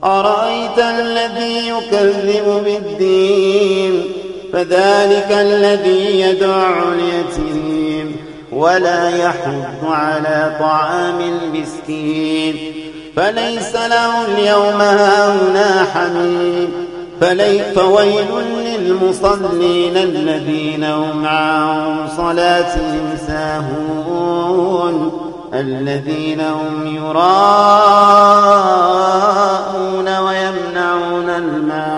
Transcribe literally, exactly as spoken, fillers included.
أرأيت الذي يكذب بالدين فذلك الذي يدع اليتيم ولا يحض على طعام المسكين فليس له اليوم هاهنا حميم فويل للمصلين الذين هم عن صلاتهم ساهون الذين هم يراءون ويمنعون الماء